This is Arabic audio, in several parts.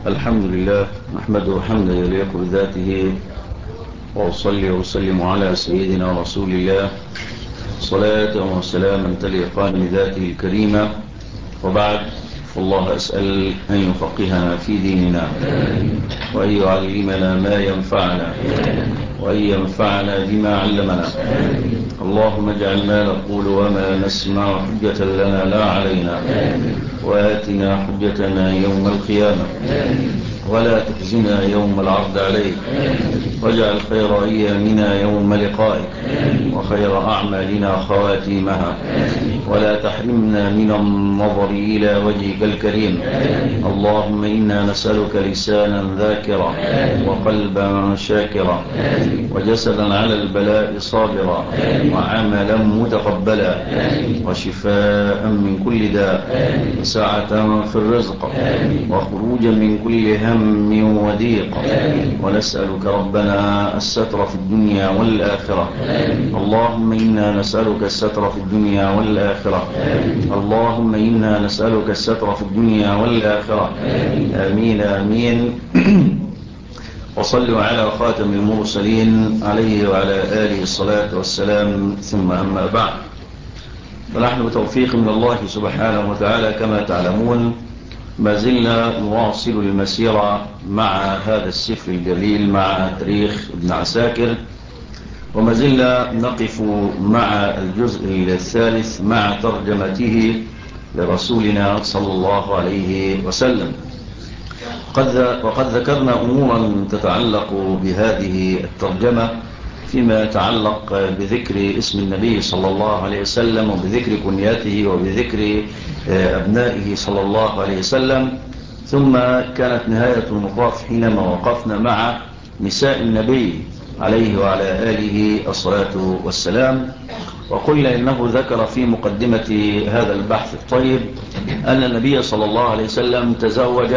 الحمد لله نحمده حمدا يليق بذاته، وأصلي وأسلم على سيدنا رسول الله صلاة وسلاما تليقان بذاته الكريمة. وبعد، فالله أسأل أن يفقهنا في ديننا، وأن يعلمنا ما ينفعنا، وأن ينفعنا بما علمنا. اللهم اجعل ما نقول وما نسمع حجة لنا لا علينا، وآتنا حجتنا يوم القيامة، ولا تخزنا يوم العرض عليك، واجعل خير أيامنا يوم لقائك، وخير أعمالنا خواتيمها، ولا تحرمنا من النظر إلى وجهك الكريم. اللهم إنا نسألك لسانا ذاكرا، وقلبا شاكرا، وجسدا على البلاء صابرا، وعملا متقبلا، وشفاء من كل داء، وسعة في الرزق، وخروجا من كل هم وضيق. ونسألك ربنا الستر في الدنيا والآخرة. اللهم إنا نسألك الستر في الدنيا والآخرة. اللهم إنا نسألك الستر في الدنيا والآخرة. آمين آمين. وصلوا على خاتم المرسلين عليه وعلى آله الصلاة والسلام، ثم أما بعد، فنحن بتوفيق من الله سبحانه وتعالى كما تعلمون ما زلنا نواصل المسيرة مع هذا السفر الجليل، مع تاريخ ابن عساكر، وما زلنا نقف مع الجزء الثالث مع ترجمته لرسولنا صلى الله عليه وسلم. وقد ذكرنا أمورا تتعلق بهذه الترجمة فيما يتعلق بذكر اسم النبي صلى الله عليه وسلم، وبذكر كنياته، وبذكر أبنائه صلى الله عليه وسلم. ثم كانت نهاية المطاف حينما وقفنا مع نساء النبي عليه وعلى آله الصلاة والسلام، وقلنا إنه ذكر في مقدمة هذا البحث الطيب أن النبي صلى الله عليه وسلم تزوج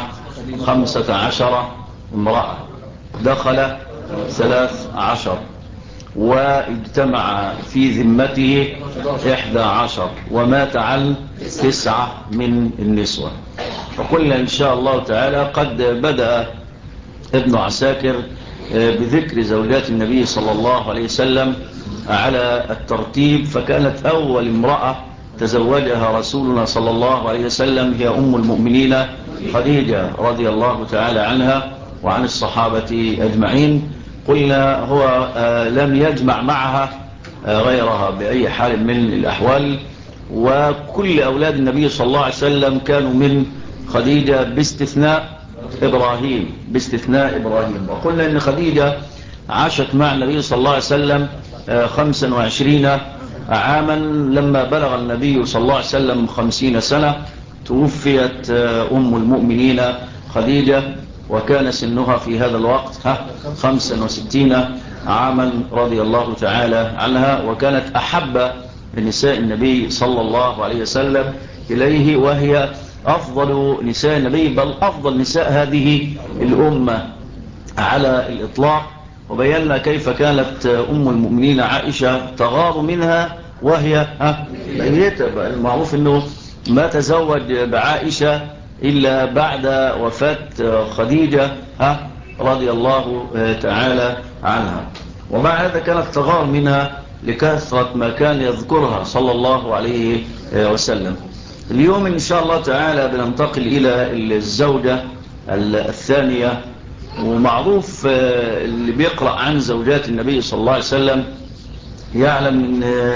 15 امرأة، دخل 13، واجتمع في ذمته 11، ومات عن 9 من النسوة. فقلنا إن شاء الله تعالى قد بدأ ابن عساكر بذكر زوجات النبي صلى الله عليه وسلم على الترتيب، فكانت أول امرأة تزوجها رسولنا صلى الله عليه وسلم هي أم المؤمنين خديجة رضي الله تعالى عنها وعن الصحابة أجمعين. قلنا هو لم يجمع معها غيرها بأي حال من الأحوال، وكل أولاد النبي صلى الله عليه وسلم كانوا من خديجة باستثناء إبراهيم. وقلنا إن خديجة عاشت مع النبي صلى الله عليه وسلم 25 عاما. لما بلغ النبي صلى الله عليه وسلم 50 سنة توفيت أم المؤمنين خديجة، وكان سنها في هذا الوقت 65 عاما رضي الله تعالى عنها، وكانت أحب نساء النبي صلى الله عليه وسلم إليه، وهي أفضل نساء النبي، بل أفضل نساء هذه الأمة على الإطلاق. وبينا كيف كانت أم المؤمنين عائشة تغار منها وهي ميتة. المعروف أنه ما تزوج بعائشة إلا بعد وفاة خديجة رضي الله تعالى عنها، ومع هذا كانت تغار منها لكثرة ما كان يذكرها صلى الله عليه وسلم. اليوم إن شاء الله تعالى بننتقل إلى الزوجة الثانية. ومعروف اللي بيقرأ عن زوجات النبي صلى الله عليه وسلم يعلم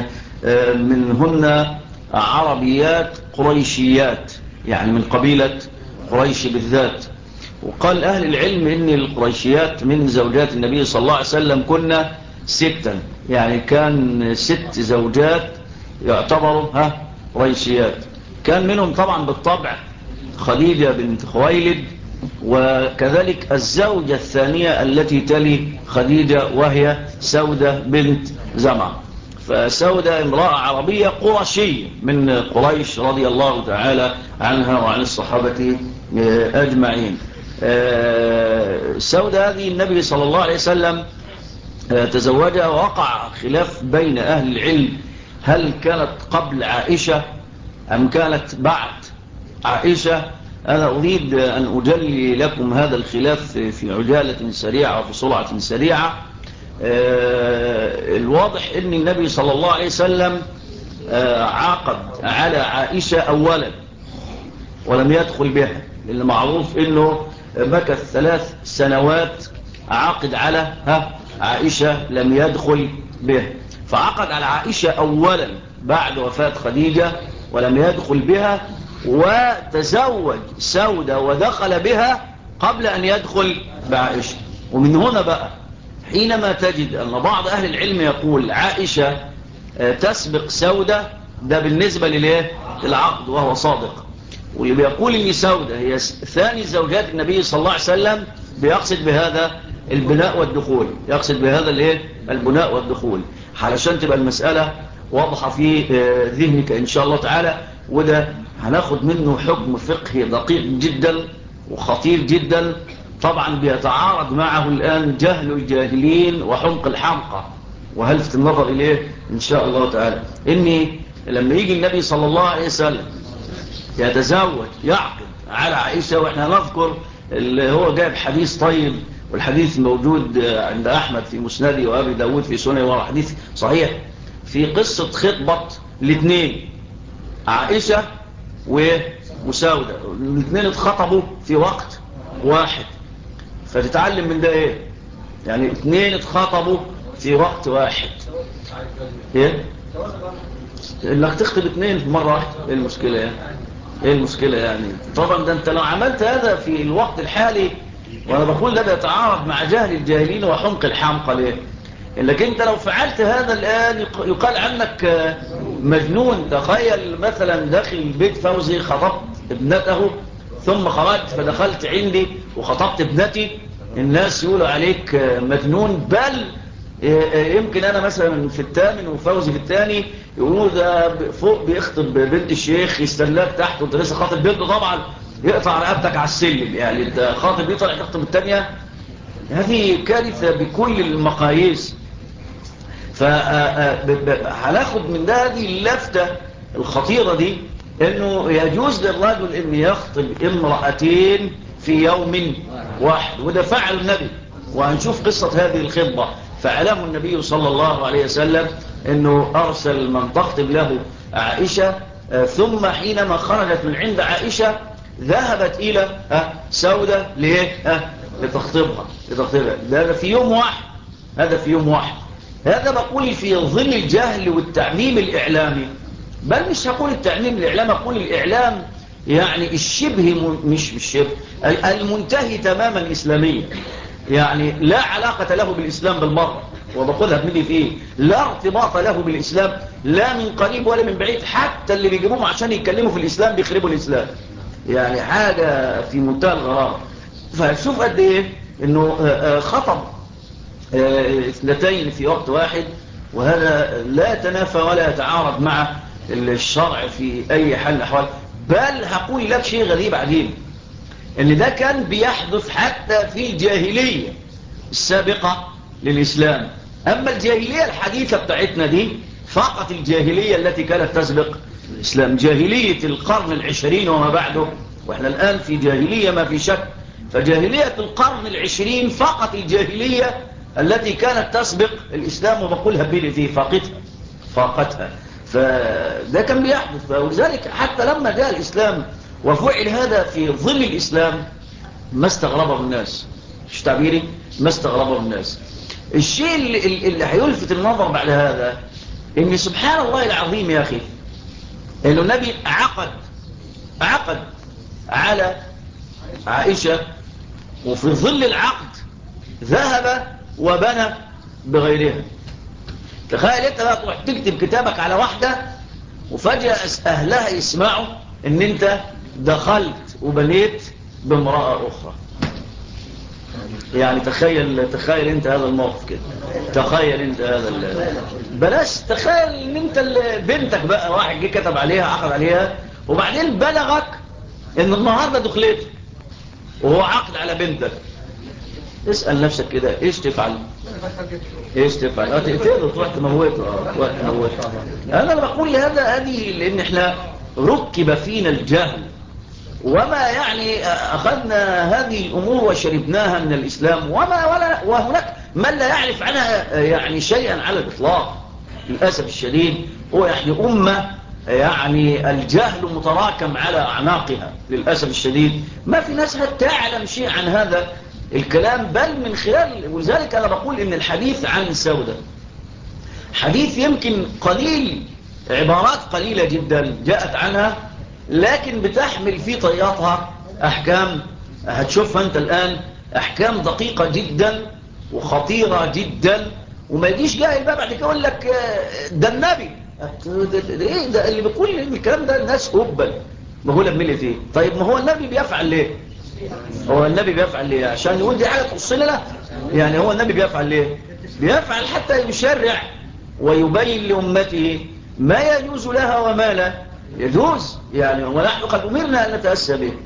منهن عربيات قريشيات، يعني من قبيلة قريش بالذات. وقال أهل العلم إن القريشيات من زوجات النبي صلى الله عليه وسلم كنا 6، يعني كان 6 زوجات يعتبروا قريشيات. كان منهم طبعا بالطبع خديجة بنت خويلد، وكذلك الزوجة الثانية التي تلي خديجة وهي سودة بنت زمع. فسودة امرأة عربية قرشية من قريش رضي الله تعالى عنها وعن الصحابة أجمعين. سودة هذه النبي صلى الله عليه وسلم تزوجها، ووقع خلاف بين أهل العلم هل كانت قبل عائشة أم كانت بعد عائشة، أنا أريد أن أجلي لكم هذا الخلاف في عجالة سريعة وفي سرعة سريعة. الواضح أن النبي صلى الله عليه وسلم عاقد على عائشة أولا ولم يدخل بها، لأن معروف أنه مكث 3 سنوات عاقد على عائشة لم يدخل بها، فعقد على عائشة أولا بعد وفاة خديجة ولم يدخل بها، وتزوج سودة ودخل بها قبل أن يدخل بعائشة. ومن هنا بقى حينما تجد أن بعض أهل العلم يقول عائشة تسبق سودة، ده بالنسبة للعقد وهو صادق، واللي بيقول ان سودة هي ثاني زوجات النبي صلى الله عليه وسلم بيقصد بهذا البناء والدخول، يقصد بهذا البناء والدخول، علشان تبقى المسألة واضحة في ذهنك ان شاء الله تعالى. وده هناخد منه حكم فقهي دقيق جدا وخطير جدا، طبعا بيتعارض معه الآن جهل الجاهلين وحمق الحمقى، وهلفت النظر إليه إن شاء الله تعالى. إني لما يجي النبي صلى الله عليه وسلم يتزوج يعقد على عائشة، وإحنا نذكر اللي هو جايب حديث طيب، والحديث موجود عند أحمد في مسندي وأبي داود في سنة، وهو حديث صحيح في قصة خطبة الاثنين عائشة وسودة، الاثنين اتخطبوا في وقت واحد. فتتعلم من ده ايه؟ يعني اثنين اتخطبوا في وقت واحد، ايه؟ انك تخطب اثنين في مرة واحدة، ايه المشكلة يعني؟ ايه المشكلة يعني؟ طبعا ده انت لو عملت هذا في الوقت الحالي، وانا بقول ده بيتعارض مع جهل الجاهلين وحمق الحمقى. ليه؟ انك انت لو فعلت هذا الان يقال عنك مجنون. تخيل مثلا داخل بيت فوزي خطبت ابنته ثم خرجت فدخلت عندي وخطبت ابنتي، الناس يقولوا عليك مجنون، بل يمكن انا مثلا في الثامن وفوزي في الثاني يقولوا ده فوق بيخطب بنت الشيخ يستناك تحت وانت لسه خاطب بنته، طبعا يقطع رقبتك على السلم. يعني انت خاطب دي طلع تخطب الثانيه، هذه كارثه بكل المقاييس. فهناخد من ده هذه اللفتة الخطيرة دي، انه يجوز للرجل ان يخطب امرأتين في يوم واحد، وده فعل النبي، وهنشوف قصة هذه الخطبة. فعلمه النبي صلى الله عليه وسلم انه ارسل من تخطب له عائشة، ثم حينما خرجت من عند عائشة ذهبت الى سودة لتخطبها. ده في يوم واحد، هذا في يوم واحد. هذا بقول في ظل الجهل والتعميم الإعلامي، بل مش هقول التعميم الإعلامي، أقول الإعلام يعني الشبه مش الشبه المنتهي تماما إسلاميا، يعني لا علاقة له بالإسلام بالمرة، وبقولها بمدي فيه لا ارتباط له بالإسلام لا من قريب ولا من بعيد. حتى اللي بيجيبوهم عشان يتكلموا في الإسلام بيخربوا الإسلام، يعني حاجة في منتهى الغرابة. فشوف قد إيه إنه خطب اثنتين في وقت واحد، وهذا لا يتنافى ولا يتعارض مع الشرع في أي حال الأحوال. بل هقول لك شيء غريب عجيب، ان ده كان بيحدث حتى في الجاهلية السابقة للإسلام. أما الجاهلية الحديثة بتاعتنا دي فقط الجاهلية التي كانت تسبق الإسلام، جاهلية القرن 20 وما بعده، وإحنا الآن في جاهلية ما في شك. فجاهلية القرن 20 فقط الجاهلية التي كانت تسبق الإسلام، وبقولها بلذي فاقتها. فده كان بيحدث، ولذلك حتى لما جاء الإسلام وفعل هذا في ظل الإسلام ما استغربه الناس. مش تعبيري؟ ما استغربه الناس. الشيء اللي هيلفت النظر بعد هذا ان سبحان الله العظيم يا أخي، انه النبي عقد على عائشة، وفي ظل العقد ذهب وبنى بغيرها. تخيل انت بقى تروح تكتب كتابك على واحدة وفجأة أهلها يسمعوا ان انت دخلت وبنيت بامرأة أخرى. يعني تخيل انت هذا الموقف كده، تخيل انت هذا بلاش تخيل ان انت بنتك بقى واحد جه كتب عليها عقد عليها، وبعدين بلغك ان النهارده دخلت وهو عقد على بنتك. اسأل نفسك كده ايش تفعل؟ تقتله، تروح تموته. انا بقول هذه لان احنا ركب فينا الجهل وما يعني أخذنا هذه الأمور وشربناها من الإسلام وهناك من لا يعرف عنها يعني شيئا على الإطلاق للأسف الشديد. هو يعني أمة يعني الجهل متراكم على أعناقها للأسف الشديد. ما في ناس تعلم شيء عن هذا الكلام، بل من خلال، ولذلك أنا بقول إن الحديث عن سودة حديث يمكن قليل، عبارات قليلة جدا جاءت عنها، لكن بتحمل في طياتها أحكام هتشوفها أنت الآن، أحكام دقيقة جدا وخطيرة جدا. وما يجيش جاهل بقى بعد كده يقول لك ده النبي، ايه ده اللي بيقول الكلام ده؟ الناس هبل مهولة بملة ايه؟ طيب ما هو النبي بيفعل ليه؟ هو النبي بيفعل ليه؟ عشان يقول دي حاجة تخصنا لا؟ يعني هو النبي بيفعل ليه؟ بيفعل حتى يشرع ويبين لأمته ما يجوز لها وما لا يجوز، يعني ونحن قد أمرنا أن نتأسى به.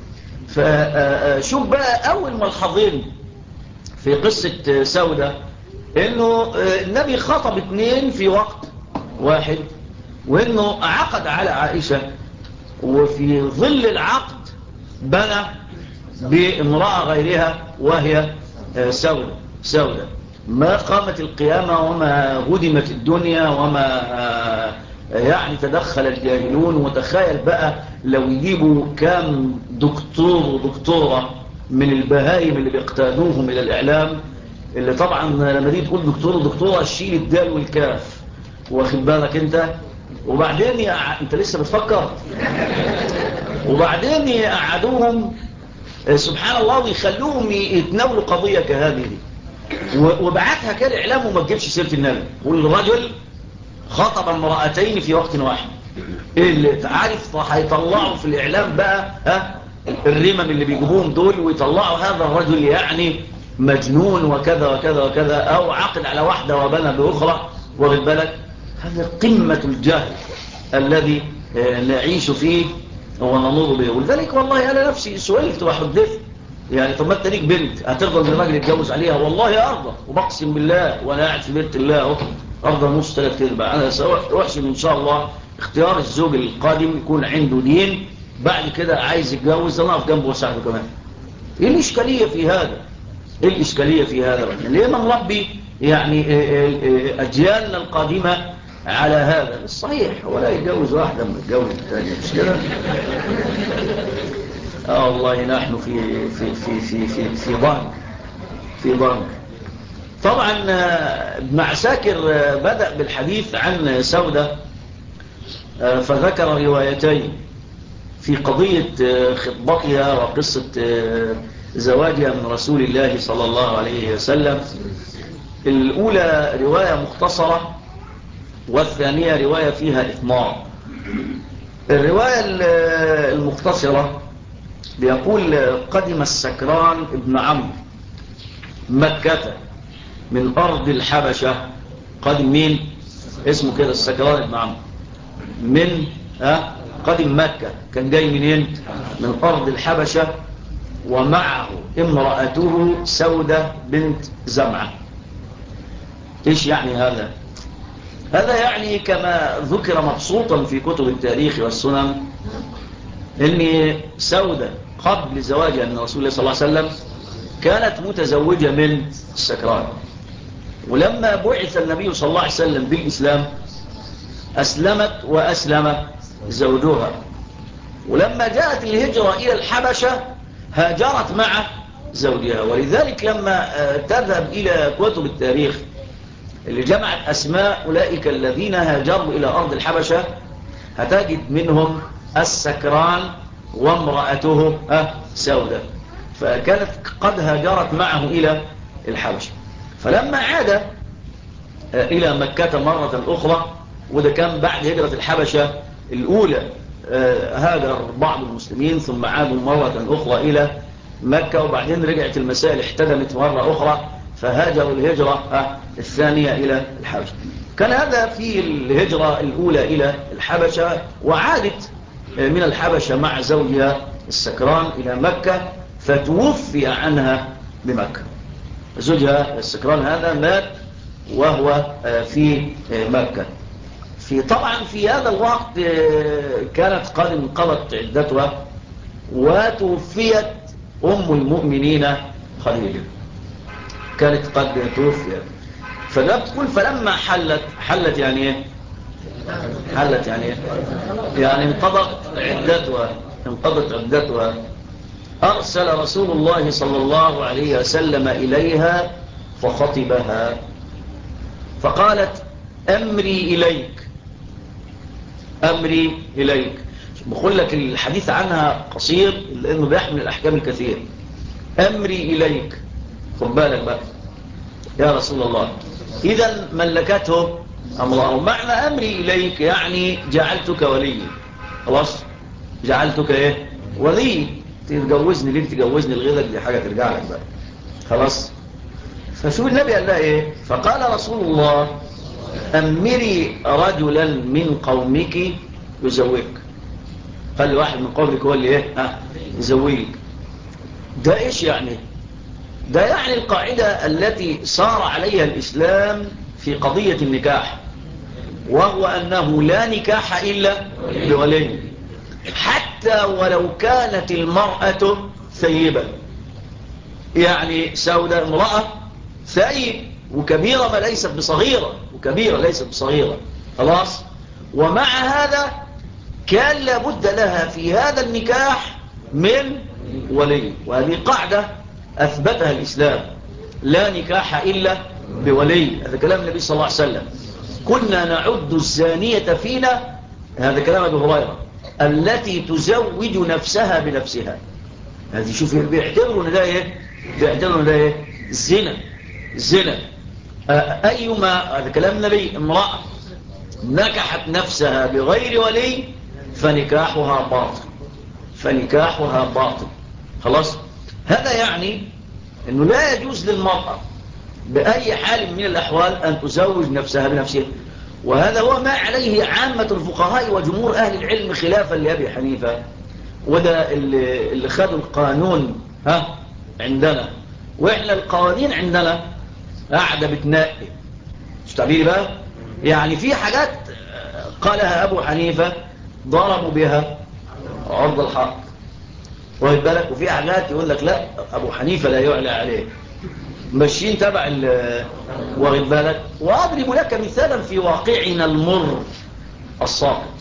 فشوف بقى أول ملحظين في قصة سودة، إنه النبي خطب 2 في وقت واحد، وإنه عقد على عائشة، وفي ظل العقد بنى بامرأة غيرها وهي سودة. ما قامت القيامة وما هدمت الدنيا وما يعني تدخل الجاهلون. وتخيل بقى لو يجيبوا كام دكتور ودكتورة من البهائم اللي بيقتادوهم إلى الإعلام، اللي طبعا لما دي تقول دكتور ودكتورة شيل الدال والكاف، واخد بالك انت؟ وبعدين انت لسه بتفكر، وبعدين يقعدوهم سبحان الله ويخلوهم يتناولوا قضية كهذه، وبعتها كده الإعلام وما تجيبش سيرة النبي. والرجل خطب امرأتين في وقت واحد. ايه اللي عارف هيطلعوا في الإعلام بقى الرمم اللي بيجيبوهم دول، ويطلعوا هذا الرجل يعني مجنون وكذا وكذا وكذا، أو عقد على واحدة وبنى بأخرى، واخد بالك؟ هذا قمة الجهل الذي نعيش فيه ونمر به. ولذلك والله أنا نفسي سئلت وحدثت، يعني طب ما انت ليك بنت هترضى ان الراجل يتجوز عليها؟ والله ارضى، وبقسم بالله وانا قاعد في بيت الله اهو ارضى نص 3 ارباع. انا سأحسن ان شاء الله اختيار الزوج القادم يكون عنده دين، بعد كده عايز يتجوز انا اقف جنبه واساعده كمان. ايه الاشكاليه في هذا؟ ايه الاشكاليه في هذا؟ ليه ما نربي يعني اجيالنا القادمه على هذا الصحيح، ولا يتجوز واحده من الجوز الثانيه، مش كده؟ والله نحن في ضنك. طبعا ابن عساكر بدأ بالحديث عن سودة، فذكر روايتين في قضية خطبتها وقصة زواجها من رسول الله صلى الله عليه وسلم. الأولى رواية مختصرة، والثانية رواية فيها إثمار. الرواية المختصرة بيقول قدم السكران ابن عمرو مكة من أرض الحبشة. قدم مين؟ اسمه كده السكران ابن عمرو من قدم مكة. كان جاي منين؟ من أرض الحبشة، ومعه امرأته سودة بنت زمعة. ايش يعني هذا؟ هذا يعني كما ذكر مبسوطا في كتب التاريخ والسنن ان سودة قبل زواجها من رسول الله صلى الله عليه وسلم كانت متزوجة من السكران. ولما بعث النبي صلى الله عليه وسلم بالإسلام أسلمت وأسلم زوجها. ولما جاءت الهجرة إلى الحبشة هاجرت مع زوجها. ولذلك لما تذهب إلى كتب التاريخ اللي جمعت أسماء أولئك الذين هاجروا إلى أرض الحبشة، هتجد منهم السكران وامرأته سودة، فكانت قد هاجرت معه إلى الحبشة. فلما عاد إلى مكة مرة أخرى، وده كان بعد هجرة الحبشة الأولى، هاجر بعض المسلمين ثم عادوا مرة أخرى إلى مكة، وبعدين رجعت المسائل احتدمت مرة أخرى فهاجروا الهجرة الثانية إلى الحبشة. كان هذا في الهجرة الأولى إلى الحبشة، وعادت من الحبشة مع زوجها السكران إلى مكة، فتوفي عنها بمكة. زوجها السكران هذا مات وهو في مكة. طبعا في هذا الوقت كانت قد انقضت عدتها، وتوفيت أم المؤمنين خديجة، كانت قد توفيت. فده بتقول فلما حلت يعني ايه؟ حلت يعني ايه؟ يعني انقضت عدتها أرسل رسول الله صلى الله عليه وسلم إليها فخطبها فقالت أمري إليك. بقول لك الحديث عنها قصير لأنه بيحمل الأحكام الكثير. أمري إليك، خد بالك بقى يا رسول الله، إذا ملكته أمره. معنى أمري إليك يعني جعلتك ولي، خلاص، جعلتك إيه؟ ولي. تتجوزني ليه؟ تجوزني الغيرك دي حاجة ترجع لك بقى، خلاص. فشوف النبي قال لها إيه؟ فقال رسول الله أمري رجلا من قومك يزوجك. قال واحد من قومك هو اللي إيه؟ يزوجك. ده إيش يعني؟ ده يعني القاعدة التي صار عليها الإسلام في قضية النكاح، وهو أنه لا نكاح إلا بولي، حتى ولو كانت المرأة ثيبة. يعني سوداء امرأة ثيب وكبيرة ما ليست بصغيرة، خلاص. ومع هذا كان لابد لها في هذا النكاح من ولي، وهذه قاعدة أثبتها الإسلام، لا نكاح إلا بولي. هذا كلام النبي صلى الله عليه وسلم. كنا نعد الزانية فينا، هذا كلام أبي هريرة، التي تزوج نفسها بنفسها. هذه شوف بيعتبروا ان ده ايه؟ الزنا. أيما، هذا كلام النبي، امرأة نكحت نفسها بغير ولي فنكاحها باطل، خلاص. هذا يعني أنه لا يجوز للمرأة بأي حال من الأحوال أن تزوج نفسها بنفسها. وهذا هو ما عليه عامة الفقهاء وجمهور أهل العلم خلافا لأبي حنيفة. وده اللي خدوا القانون عندنا، وإحنا القوانين عندنا قاعدة بتنقي، مش تعبيري بقى. يعني في حاجات قالها أبو حنيفة ضربوا بها عرض الحق، واخد بالك، وفي حاجات يقول لك لا أبو حنيفة لا يعلى عليه، ماشيين تبع واخد بالك. وأضرب لك مثالا في واقعنا المر الساقط.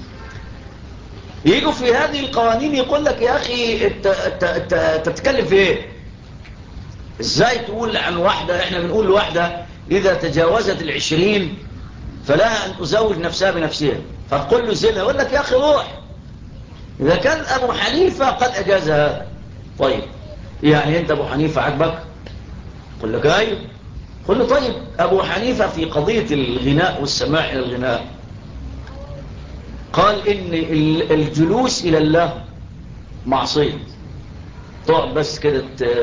يجوا في هذه القوانين يقول لك يا أخي انت تتكلم في ايه؟ ازاي تقول عن واحدة؟ احنا بنقول لواحدة إذا تجاوزت 20 فلها أن تزوج نفسها بنفسها، فتقول له زنا. يقول لك يا أخي روح، إذا كان أبو حنيفة قد أجاز هذا، طيب يعني أنت أبو حنيفة عجبك؟ قل لك أيوه. قل له طيب أبو حنيفة في قضية الغناء والسماع إلى الغناء قال إن الجلوس إلى الله معصية، تقعد بس كده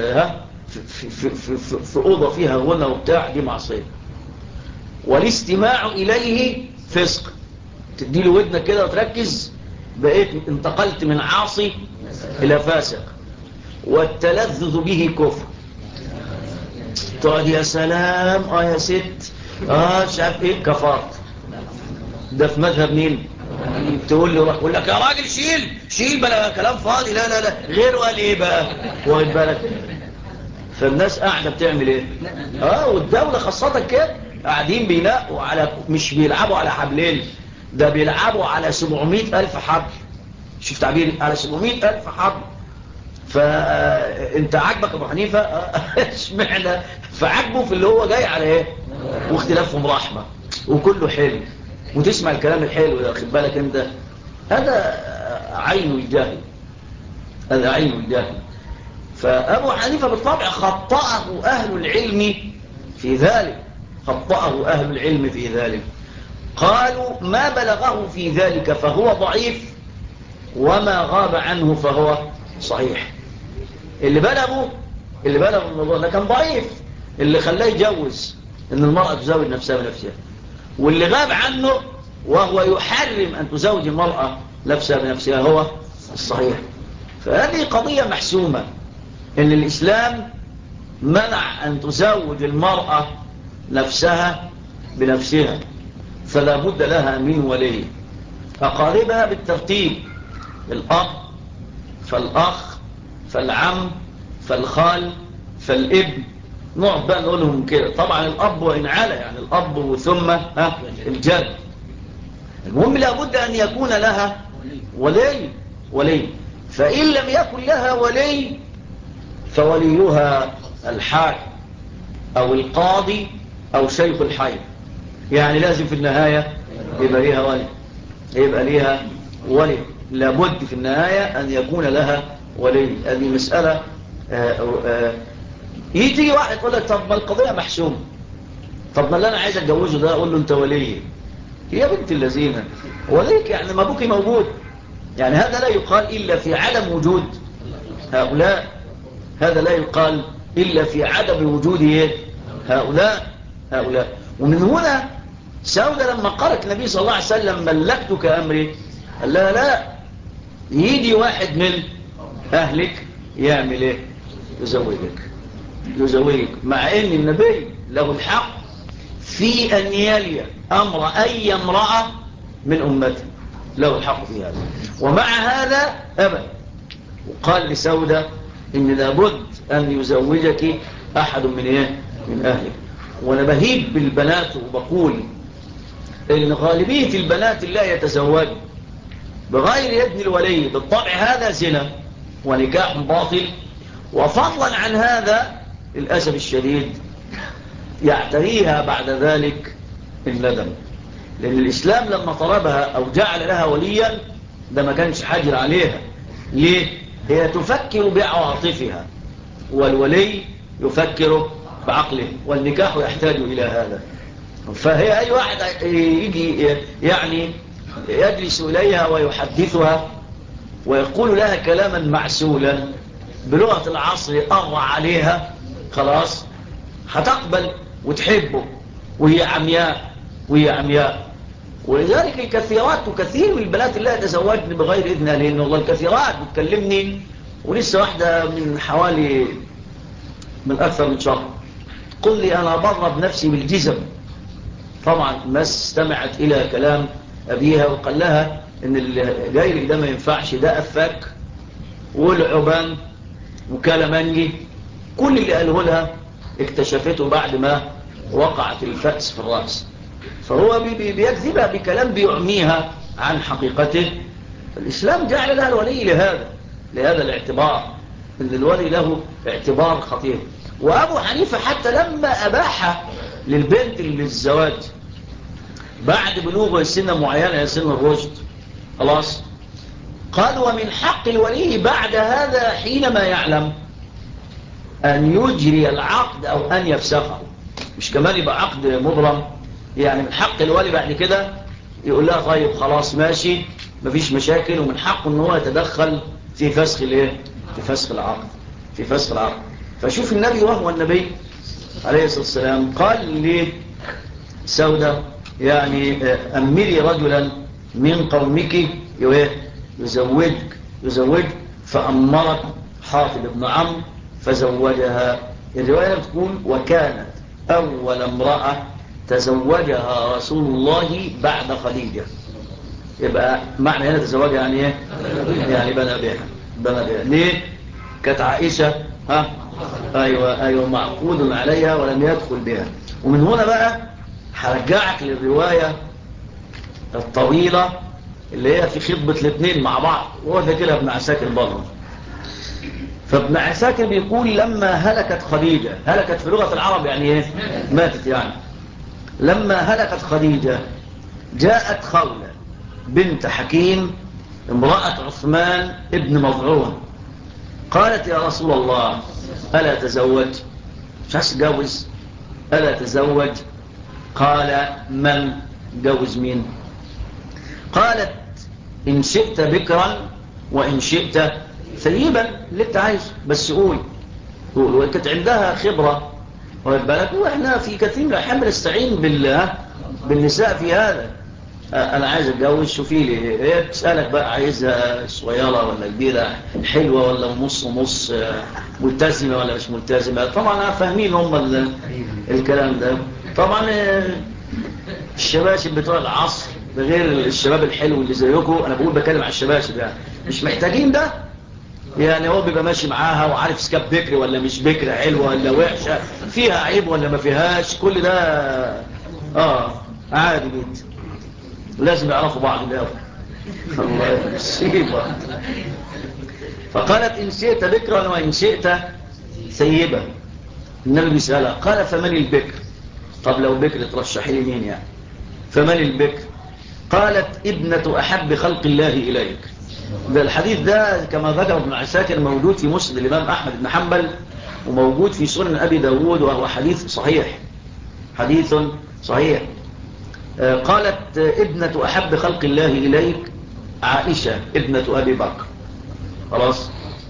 في أوضة فيها غنى وبتاع، دي معصية. والاستماع إليه فسق، تديله ودنك كده وتركز، بقيت انتقلت من عاصي إلى فاسق. والتلذذ به كفر، تقعد يا سلام يا ست شايف ايه، كفرت. ده في مذهب مين؟ تقول له روح، يقول لك يا راجل شيل بلا كلام فاضي، لا غير قال ايه بقى، واخد بالك. فالناس قاعده بتعمل ايه؟ والدوله خاصه كده قاعدين بينقوا على، مش بيلعبوا على حبلين، ده بيلعبوا على 700,000 حبل. شوف تعبيري، على 700,000 حبل. فانت عاجبك ابو حنيفه اشمعنى؟ فعاجبه في اللي هو جاي على ايه، واختلافهم رحمه وكله حلو، وتسمع الكلام الحلو ده، خد بالك انت. هذا عين الجاهل، فابو حنيفه بالطبع خطأه اهل العلم في ذلك، قالوا ما بلغه في ذلك فهو ضعيف، وما غاب عنه فهو صحيح. اللي بلغوا الموضوع ده كان ضعيف، اللي خلاه يجوز ان المرأة تزوج نفسها بنفسها، واللي غاب عنه وهو يحرم ان تزوج المرأة نفسها بنفسها هو الصحيح. فهذه قضية محسومة، ان الاسلام منع ان تزوج المرأة نفسها بنفسها، فلا بد لها من ولي. أقاربها بالترتيب: الأب، فالأخ فالعم فالخال فالابن، نقعد بقى نقول لهم كده. طبعا الأب وإن علا، يعني الأب وثم الجد. المهم لابد أن يكون لها ولي. فإن لم يكن لها ولي فوليها الحاكم أو القاضي أو شيخ الحي. يعني لازم في النهاية يبقى ليها ولي. لابد في النهاية أن يكون لها ولي. هذه مسألة. يجي واحد يقول لك طب ما القضية محسومة، طب ما اللي أنا عايز أتجوزه ده أقول له أنت ولي. هي بنت الذين وليك، يعني ما أبوك موجود. يعني هذا لا يقال إلا في عدم وجود هؤلاء. هذا لا يقال إلا في عدم وجود هؤلاء. ومن هنا سودة لما قالت النبي صلى الله عليه وسلم ملكتك أمري، قال لها لا، يجي واحد من أهلك يعمل إيه؟ يزوجك، مع أن النبي له الحق في أن يلي أمر أي امرأة من أمته، له الحق في هذا. ومع هذا أبدا، وقال لسودة إن لابد أن يزوجك أحد من أهلك. وأنا بهيب بالبنات وبقول إن غالبية البنات لا يتزوج بغير إذن الولي. بالطبع هذا زنا ونكاح باطل. وفضلا عن هذا للأسف الشديد يعتريها بعد ذلك الندم، لأن الإسلام لما طلبها أو جعل لها وليا ده ما كانش حجر عليها. ليه؟ هي تفكر بعواطفها، والولي يفكر بعقله، والنكاح يحتاج إلى هذا. فهي أي واحد يجي يعني يجلس إليها ويحدثها ويقول لها كلاما معسولا بلغة العصر أرى عليها، خلاص هتقبل وتحبه وهي عمياء. ولذلك الكثيرات وكثير من البنات اللي يتزوجن بغير إذنها، لأن والله الكثيرات بتكلمني. ولسه واحدة من أكثر من شهر قل لي أنا بضرب نفسي بالجزم. طبعا ما استمعت إلى كلام أبيها، وقال لها إن الجايري ده ما ينفعش، ده أفاك والعبان وكلمانجي. كل اللي قاله لها اكتشفته بعد ما وقعت الفأس في الرأس. فهو بيكذبها بكلام بيعميها عن حقيقته. الإسلام جعل لها الولي لهذا الاعتبار، إن الولي له اعتبار خطير. وأبو حنيفة حتى لما أباح للبنت للزواج بعد بلوغ سن معينة، سن الرشد، خلاص قال ومن حق الولي بعد هذا حينما يعلم أن يجري العقد أو أن يفسخه. مش كمان يبقى عقد مبرم، يعني من حق الولي بعد كده يقول لها طيب خلاص ماشي مفيش مشاكل، ومن حقه ان هو يتدخل في فسخ العقد. فشوف النبي وهو النبي عليه الصلاة والسلام قال لسودة يعني أمري رجلا من قومك يزوج. فأمرت حاطب بن عمرو فزوجها. الرواية تقول وكانت أول امرأة تزوجها رسول الله بعد خديجة. يبقى معنى هنا تزوجها يعني ايه؟ يعني بنى بها. ليه؟ كانت عائشة أيوة معقود عليها ولم يدخل بها. ومن هنا بقى هرجعك للرواية الطويلة اللي هي في خطبة الاثنين مع بعض، وهو ذكرها ابن عساكر برضه. فابن عساكر بيقول لما هلكت خديجة، هلكت في لغة العرب يعني ايه؟ ماتت يعني. لما هلكت خديجة جاءت خولة بنت حكيم امرأة عثمان ابن مظعون، قالت يا رسول الله ألا تزوج؟ مش عايز تجوز؟ ألا تزوج؟ قال من؟ جوز مين؟ قالت إن شئت بكرا وإن شئت ثيبا، اللي انت عايز بس قول. وكانت عندها خبرة وبالك، واحنا في كثير من الأحيان بنستعين بالنساء في هذا. انا عايز اتجوز، شوفي لي، هي بتسالك بقى عايزها صغيره ولا كبيره، حلوه ولا نص ملتزمه ولا مش ملتزمه. طبعا فاهمين هم الكلام ده. طبعا الشباشب بتوع العصر غير الشباب الحلو اللي زيكم. انا بقول بكلم على الشباشب، يعني مش محتاجين ده. يعني هو بيبقى ماشي معاها وعارف سكاب بكري ولا مش بكري، حلوة ولا وحشة، فيها عيب ولا ما فيهاش، كل ده عادي جدا. لازم يعرفوا بعض الأول. الله يصيبه. فقالت إن شئت بكرا وإن شئت ثيبة. النبي بيسألها قال فمن البكر؟ طب لو بكر ترشحي لي مين يعني؟ فمن البكر؟ قالت ابنة أحب خلق الله إليك. ده الحديث ده كما ذكر ابن عساكر موجود في مسند الإمام أحمد بن حنبل، وموجود في سنن أبي داود، وهو حديث صحيح، حديث صحيح. قالت ابنة أحب خلق الله إليك عائشة ابنة أبي بكر. خلاص.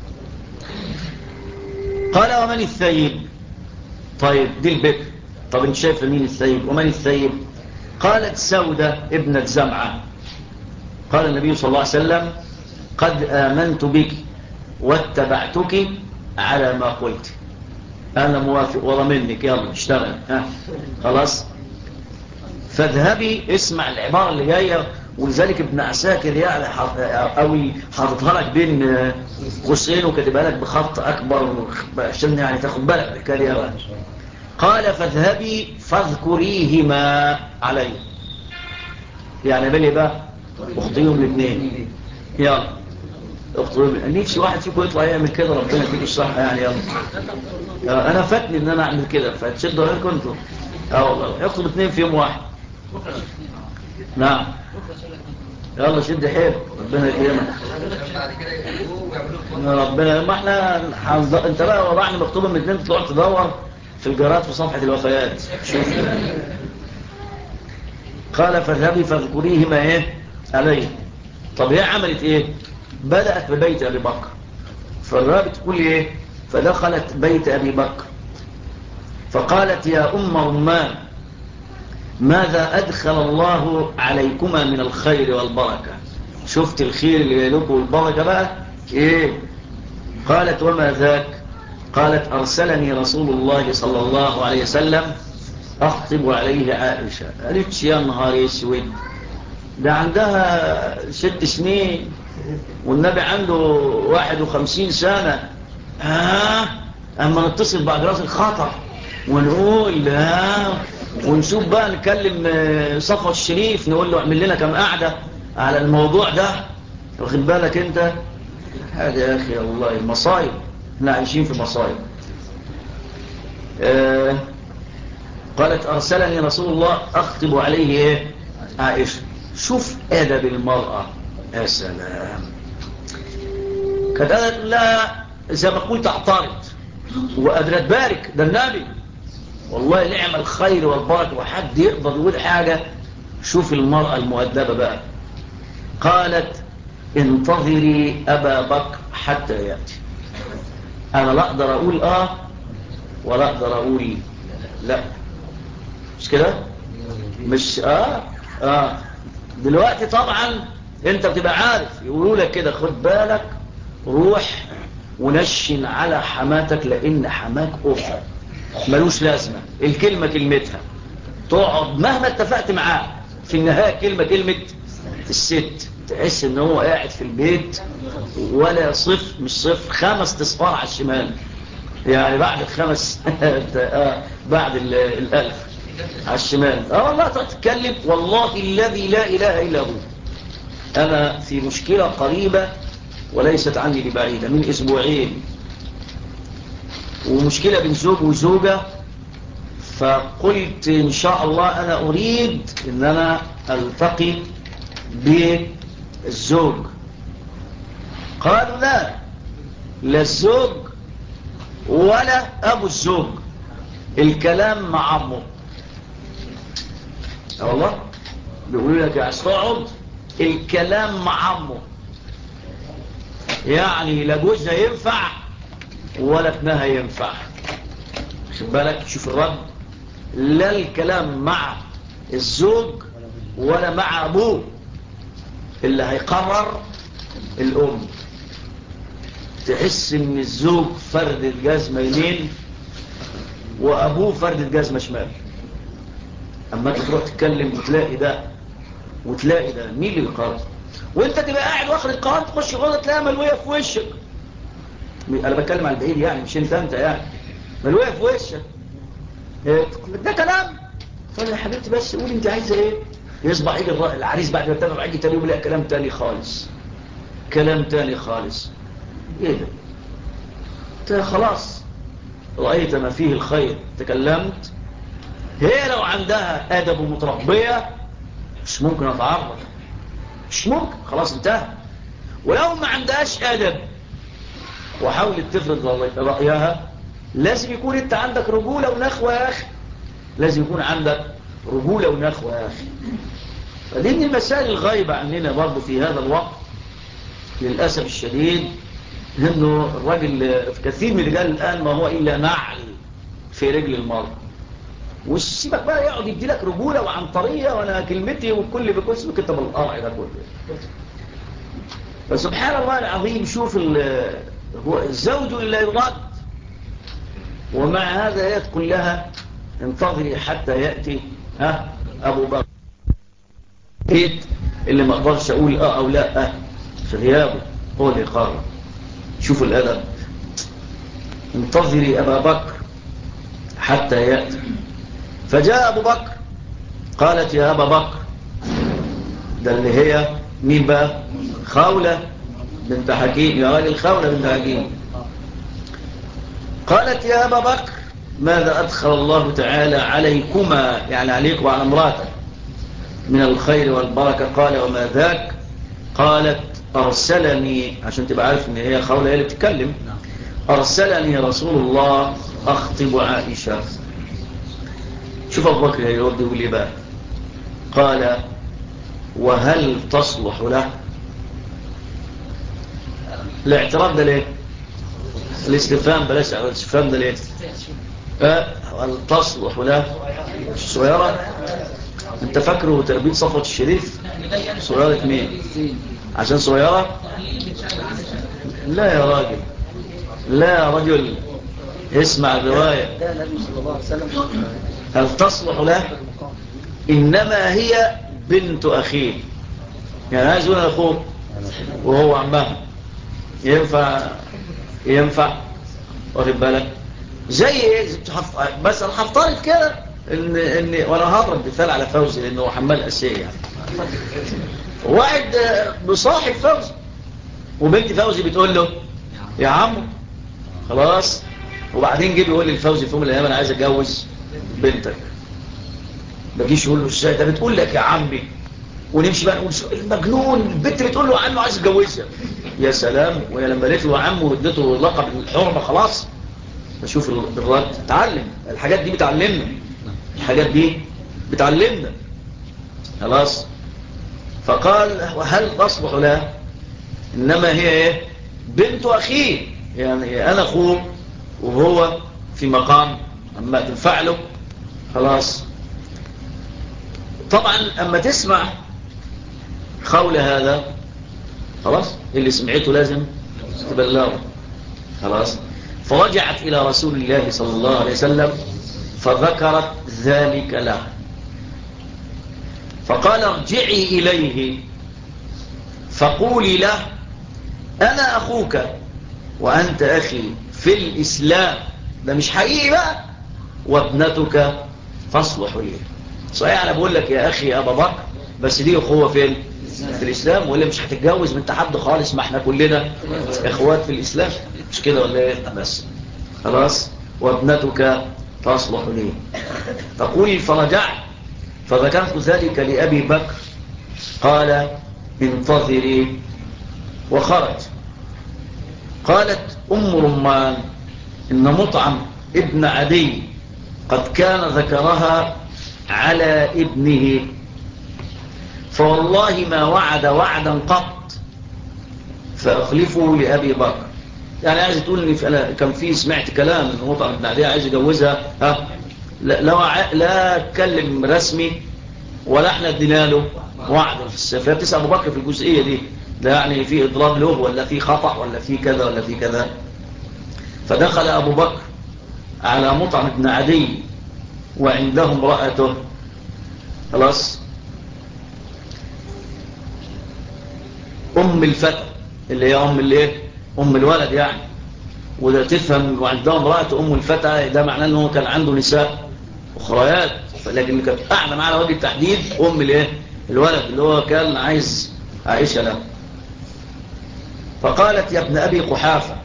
قال ومن الثيب؟ طيب دي البكر، طب انت شايف مين الثيب؟ ومن الثيب؟ قالت سودة ابنة زمعة. قال النبي صلى الله عليه وسلم قد آمنت بك واتبعتك على ما قلت، أنا موافق وضمنك، يلا اشتغل. خلاص. فاذهبي، اسمع العبارة اللي جاية، ولذلك ابن عساكر يعني قوي حاططها لك بين قوسين وكاتبها لك بخط أكبر عشان يعني تاخد بالك بالكلمة. قال فاذهبي فاذكريهما علي، يعني بالي بقى اخطيهم الاثنين، يلا اخطيهم. نفسي واحد فيكم يطلع يعمل كده، ربنا يديك الصحة يعني. يلا انا فاتني ان انا اعمل كده، فتشدوا عليكم انتوا. والله اخطب اثنين في يوم واحد. نعم يلا شد حيل، ربنا يكرمك. ربنا ما احنا انت بقى وضعني مكتوبه من اثنين، تطلع تدور في الجرائد في صفحه الوفيات شوف. قال فاذهبي فاذكريهما ايه عليه. طب هي عملت ايه؟ بدأت ببيت ابي بكر، فالرابط تقول ايه؟ فدخلت بيت ابي بكر فقالت يا ام رمان ماذا أدخل الله عليكما من الخير والبركة؟ شفت الخير اللي جايلكم والبركة بقى إيه؟ قالت وما ذاك؟ قالت أرسلني رسول الله صلى الله عليه وسلم أخطب عليه عائشة. قالت يا نهار يسود، ده عندها 6 سنين والنبي عنده 51 سنة. أما نتصل بعد راس الخطر ونقول ونشوف بقى نكلم صفوة الشريف نقول له اعمل لنا كم قعدة على الموضوع ده، واخد بالك انت؟ هذا يا اخي الله المصايب، احنا عايشين في مصايب. قالت ارسلني رسول الله اخطب عليه ايه عائشة. شوف ادب المرأة، يا سلام. كانت قالت لها زي ما قلت اعترض وقادرة تبارك، ده النبي والله نعم الخير والبركة وحد يقدر يقول حاجة. شوف المرأة المؤدبة بقى. قالت انتظري أبا بكر حتى يأتي. أنا لا أقدر أقول ولا أقدر أقول لا، مش كده؟ مش دلوقتي طبعا انت بتبقى عارف يقولوا لك كده خد بالك، روح ونشن على حماتك لأن حماك أخر ملوش لازمة، الكلمة كلمتها، تقعد مهما اتفقت معاه في النهاية كلمة الست، تحس ان هو قاعد في البيت ولا صفر مش صفر 5 تصفار على الشمال، يعني بعد الخمس بعد 1000 على الشمال. والله تتكلم والله الذي لا إله إلا هو. أنا في مشكلة قريبة وليست عني ببعيدة من 2 أسبوع، ومشكلة بين زوج وزوجة، فقلت إن شاء الله أنا أريد أن أنا ألتقي بالزوج. قالوا لا الزوج ولا أبو الزوج، الكلام مع عمه. والله بيقولوا لك يا استقعد الكلام مع عمه، يعني لا جوزها ينفع ولا ابنها ينفع. خد بالك شوف الرد، لا الكلام مع الزوج ولا مع ابوه، اللي هيقرر الام. تحس ان الزوج فرد الجزمة يمين وابوه فرد الجزمة شمال. اما تروح تتكلم وتلاقي ده مين اللي يقرر؟ وانت تبقى قاعد واخد القرار تخش غلط تلاقيها ملوية في وشك. انا بتكلم على البعيد يعني، مش انت يعني، ما وقف في وشك ده كلام. فانا يا حبيبتي بس قولي انت عايزه ايه. يصبح يجي العريس بعد ما تتابع يجي تاني يوم لا كلام تاني خالص، كلام تاني خالص. ايه ده؟ انت خلاص رأيت ما فيه الخير تكلمت. هي لو عندها أدب ومتربية مش ممكن أتعرض، مش ممكن، خلاص انتهى. ولو ما عندهاش أدب وحاولت تفرض رأيها، لازم يكون انت عندك رجولة ونخوة يا أخي، لازم يكون عندك رجولة ونخوة يا أخي. فدي من المسائل الغايبة عننا برضو في هذا الوقت للأسف الشديد، انه الراجل في كثير من الرجال الآن ما هو إلا نعل في رجل المرء. وسيبك بقى يقعد يدي لك رجولة وعنطرية وانا كلمتي والكل بكسب كتب القرع ده كله. فسبحان الله العظيم، شوف هو الزوج لا يرد، ومع هذا آيات كلها انتظري حتى يأتي أبو بكر اللي ما اقدرش اقول او لا في غيابه هو اللي قال. شوفوا الأدب، انتظري أبا بكر حتى يأتي. فجاء أبو بكر، قالت يا أبا بكر، ده اللي هي مين بقى؟ خولة بنت حكيم، يا راجل خولة بنت حكيم. قالت يا أبا بكر ماذا أدخل الله تعالى عليكما، يعني عليك وعلى امراتك، من الخير والبركة؟ قال وما ذاك؟ قالت أرسلني، عشان تبقى عارف ان هي خولة هي اللي بتتكلم، أرسلني رسول الله أخطب عائشة. شوف أبو بكر يرد يقول لي بقى، قال وهل تصلح له؟ الاعتراف ده ليه؟ الاستفهام بلاش، الاستفهام ده ليه؟ هل تصلح له؟ صغيرة؟ انت فاكره تربية صفوة الشريف؟ صغيرة مين؟ عشان صغيرة؟ لا يا راجل، لا يا رجل، اسمع الرواية. هل تصلح له؟ إنما هي بنت أخيه، يعني عايز يقول أخوه وهو عمها، ينفع واخد بالك؟ زي ايه بس انا هفترض كده ان وانا هضرب مثال على فوزي لانه هو حمال اساسي، يعني واحد بصاحب فوزي وبنت فوزي بتقول له يا عم خلاص، وبعدين جه بيقول لي الفوزي في يوم من الايام انا عايز اتجوز بنتك، بجيش يقول له ازاي ده بتقول لك يا عمي، ونمشي بقى نقول المجنون، البنت بتقول له عنه عايز اتجوزها. يا سلام، وهي لما قالت له عمه وادته لقب الحرمه خلاص. بشوف الرد، تعلم الحاجات دي، بتعلمنا الحاجات دي، بتعلمنا خلاص. فقال هل تصلح لها؟ انما هي ايه؟ بنت اخيه، يعني انا اخوه وهو في مقام اما تنفع له خلاص. طبعا اما تسمع قول هذا خلاص، اللي سمعته لازم تبلغه خلاص. فرجعت إلى رسول الله صلى الله عليه وسلم فذكرت ذلك له، فقال ارجعي إليه فقولي له أنا أخوك وأنت أخي في الإسلام، ده مش حقيقي بقى، وابنتك فاصلح لي. صحيح أنا بقول لك يا أخي يا أبا بكر، بس دي أخوة فين؟ في الإسلام. ولا مش هتتجوز من تحد خالص، ما احنا كلنا إخوات في الإسلام، مش كده ولا إيه؟ بس خلاص، وابنتك تصلح لي. تقول فرجعت فذكرت ذلك لأبي بكر، قال انتظري، وخرج. قالت أم رمان إن مطعم ابن عدي قد كان ذكرها على ابنه، فوالله ما وعد وعدا قط فأخلفه لأبي بكر. يعني عايز تقول إن كان في سمعت كلام إن مطعم ابن عدي عايز يجوزها، لا اتكلم رسمي ولا احنا ادينا له وعد. فبتسأل أبو بكر في الجزئية دي، ده يعني في إضراب له ولا في خطأ ولا في كذا ولا في كذا. فدخل أبو بكر على مطعم ابن عدي وعنده امرأته خلاص، أم الفتى اللي هي أم الولد يعني، وده تفهم وعندها امرأة أم الفتى ده معناه أنه كان عنده نساء أخريات، لكن اللي كانت أعلم على وجه التحديد أم الولد اللي هو كان عايز عائشة له. فقالت يا ابن أبي قحافة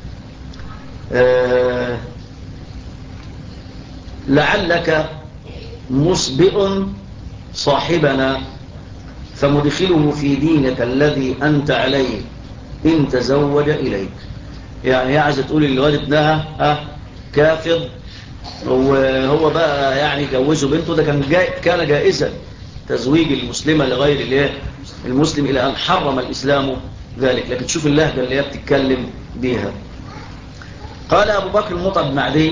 لعلك مسبئ صاحبنا فمدخله في دينك الذي أنت عليه إن تزوج إليك. يعني هي عايزة تقول الواد ابنها كافر، وهو بقى يعني جوزه بنته، ده كان جائزا تزويج المسلمة لغير المسلم إلى أن حرم الإسلام ذلك. لكن تشوف اللهجة اللي هي بتتكلم بيها. قال أبو بكر المطعم بن عدي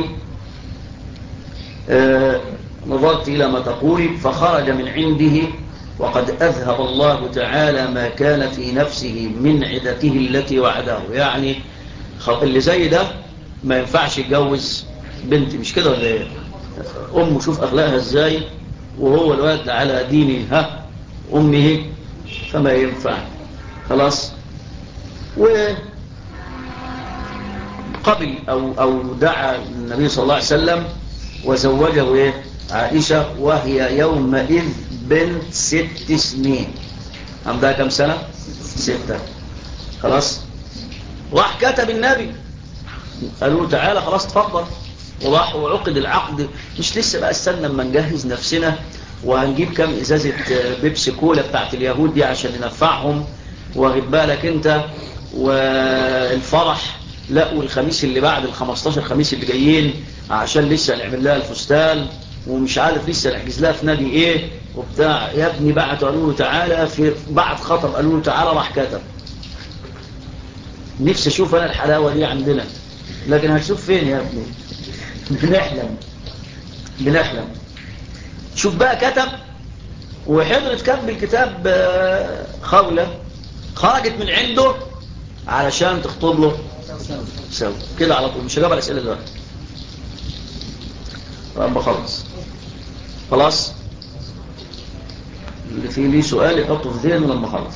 نظرت إلى ما تقول فخرج من عنده وقد أذهب الله تعالى ما كان في نفسه من عدته التي وعده. يعني اللي زي ده ما ينفعش يتجوز بنتي، مش كده ولا ايه؟ أمه شوف أخلاقها ازاي، وهو الولد على دين أمه، فما ينفع. خلاص. وقبل أو دعا النبي صلى الله عليه وسلم وزوجه عائشة وهي يومئذ بنت 6 سنين. عندها كم سنة؟ 6. خلاص. راح كتب النبي قالوا له تعالى خلاص تفضل، وراح وعقد العقد. مش لسه بقى استنى لما نجهز نفسنا وهنجيب كم ازازة بيبسي كولا بتاعت اليهود دي عشان ننفعهم، واخد بالك انت، والفرح لا، والخميس اللي بعد ال15 خميس اللي جايين عشان لسه نعمل لها الفستان، ومش عارف لسه نحجز لها في نادي ايه وبتاع. يا ابني بعتوا قالوا له تعالى، في بعد خطب قالوا له تعالى، راح كتب. نفسي اشوف انا الحلاوة دي عندنا، لكن هتشوف فين يا ابني؟ بنحلم. شوف بقى كتب، وحضرت كتب الكتاب خولة خرجت من عنده علشان تخطب له سوا كده على طول. مش هجاوب على الاسئله دلوقتي، رب خلاص. اللي فيه ليه سؤال يحطه في ذهنه لما خلص.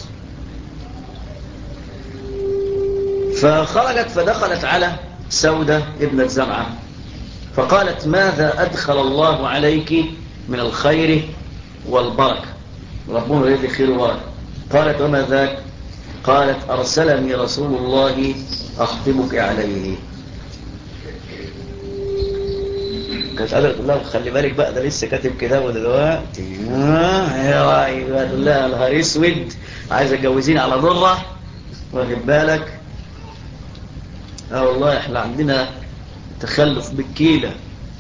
فخرجت فدخلت على سودة ابنة زمعة فقالت ماذا أدخل الله عليك من الخير والبركة؟ ربنا يدي خير وبركة. قالت وما ذاك؟ قالت أرسلني رسول الله أخطبك عليه. كانت قادرة تقول لها خلي بالك بقى ده لسه كاتب كتابه دلوقتي. تقول لها نهار اسود عايز اتجوزين على ضرة، واخد بالك؟ والله احنا عندنا تخلف بالكيلة.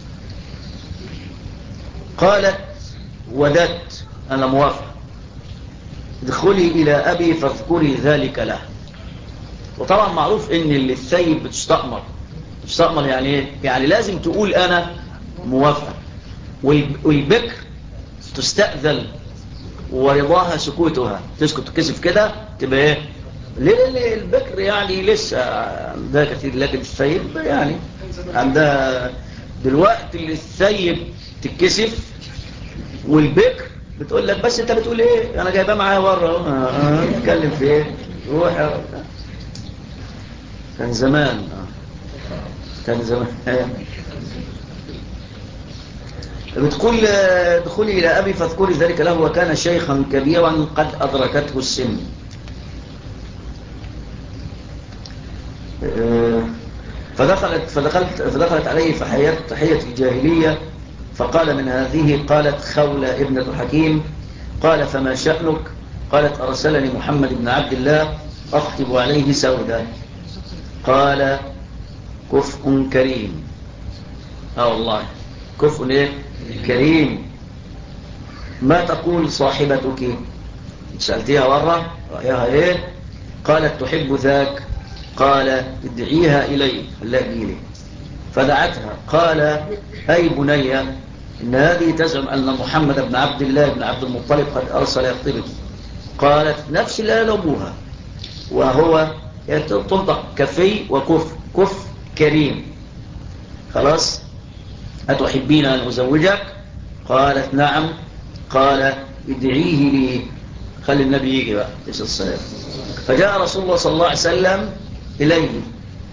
قالت وددت أنا موافق، ادخلي إلى أبي فاذكري ذلك له. وطبعا معروف ان اللي الثيب بتستأمر يعني ايه؟ يعني لازم تقول أنا موافق، والبكر تستأذن ورضاها سكوتها، تسكت تكسف كده تبقى ايه؟ ليه البكر يعني لسه عندها كثير، لكن الثيب يعني عندها دلوقتي اللي الثيب تتكسف، والبكر بتقول لك بس انت بتقول ايه؟ انا جايبها معايا بره تتكلم في ايه؟ روح. كان زمان بتقول ادخلي إلى أبي فاذكري ذلك له وكان شيخا كبيرا قد أدركته السن. فدخلت عليه تحية الجاهلية فقال من هذه؟ قالت خولة ابنة حكيم. قال فما شأنك؟ قالت أرسلني محمد بن عبد الله أخطب عليه سودة. قال كفء كريم. والله كفء ايه كريم. ما تقول صاحبتك؟ سألتيها مرة رأيها ايه؟ قالت تحب ذاك. قال ادعيها إلي لا إلي. فدعتها. قال أي بني إن هذه تزعم أن محمد بن عبد الله بن عبد المطلب قد أرسل يخطبك. قالت نفس اللي قال أبوها، وهو تنطق كفي كف كريم. خلاص. أتحبين أن أزوجك؟ قالت نعم. قال ادعيه لي، خلي النبي يجي بقى الصلاة. فجاء رسول الله صلى الله عليه وسلم إليه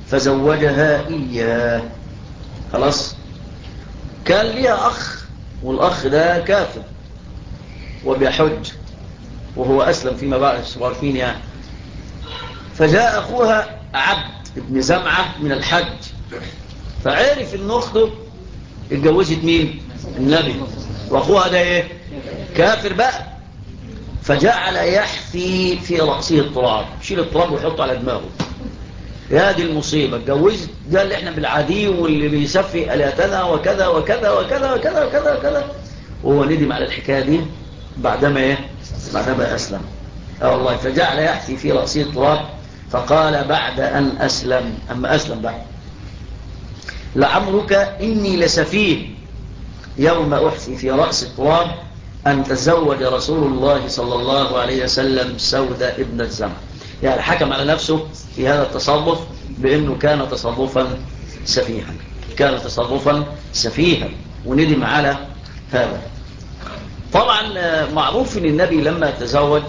فزوجها إياه. خلاص. كان ليها أخ، والأخ ده كافر وبيحج، وهو أسلم فيما بعد، عارفين يعني. فجاء أخوها عبد ابن زمعة من الحج، فعرف إن أخته اتجوزت مين؟ النبي، وأخوها ده إيه؟ كافر بقى. فجعل يحثي في رأسه التراب، شيل التراب ويحطه على دماغه. يا دي المصيبة، اتجوزت ده اللي احنا بالعادي واللي بيسفي آلاتنا وكذا وكذا وكذا وكذا وكذا وكذا. وهو ندم على الحكاية دي بعدما ايه؟ بعدما أسلم. والله. فجعل يحثي في رأسه التراب، فقال بعد أن أسلم، أما أسلم بقى: لعمرك إني لسفيه يوم أحثي في رأس التراب أن تزوج رسول الله صلى الله عليه وسلم سودة ابن الزمع. يعني حكم على نفسه في هذا التصرف بأنه كان تصرفا سفيها، كان تصرفا سفيها، وندم على هذا. طبعا معروف أن النبي لما تزوج،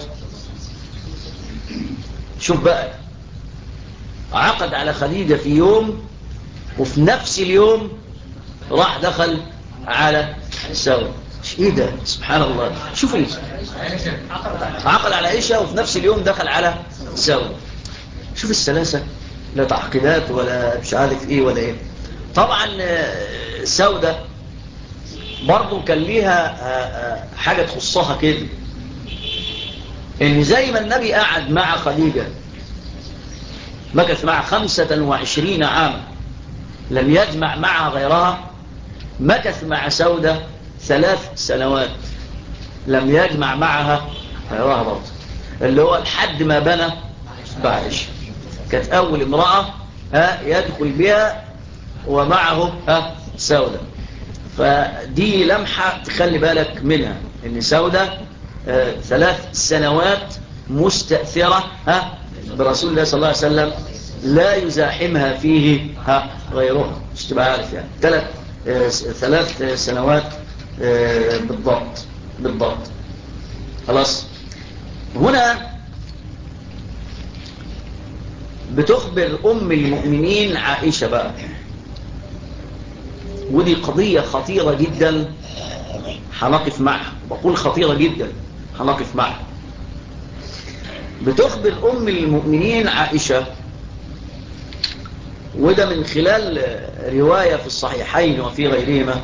شوف بقى، عقد على خديجة في يوم، وفي نفس اليوم راح دخل على سودة. ايه ده؟ سبحان الله. شوف ايه، عقد على عائشة وفي نفس اليوم دخل على سودة. شوف السلاسة، لا تعقيدات ولا مش عارف ايه ولا ايه. طبعا سودة برضو كان ليها حاجة تخصها كده، ان زي ما النبي قعد مع خديجة مكث معها 25 عاما لم يجمع معها غيرها، مكث مع سودة 3 سنوات لم يجمع معها غيرها برضه، اللي هو لحد ما بنى بعائشة. كانت أول امرأة يدخل بها ومعه سودة. فدي لمحة تخلي بالك منها، ان سودة 3 سنوات مستأثرة برسول الله صلى الله عليه وسلم، لا يزاحمها فيه غيرها. مش تبقى عارف يعني 3 سنوات بالضبط. خلاص. هنا بتخبر أم المؤمنين عائشة بقى، ودي قضية خطيرة جدا هنقف معها، بقول خطيرة جدا هنقف معها. بتخبر أم المؤمنين عائشة، وده من خلال رواية في الصحيحين وفي غيرهما،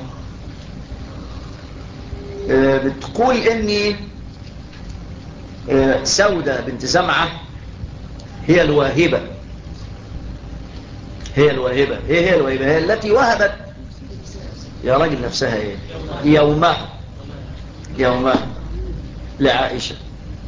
بتقول إني سودة بنت زمعة هي الواهبة. ايه هي الواهبة؟ هي التي وهبت يا راجل نفسها ايه يومها لعائشة،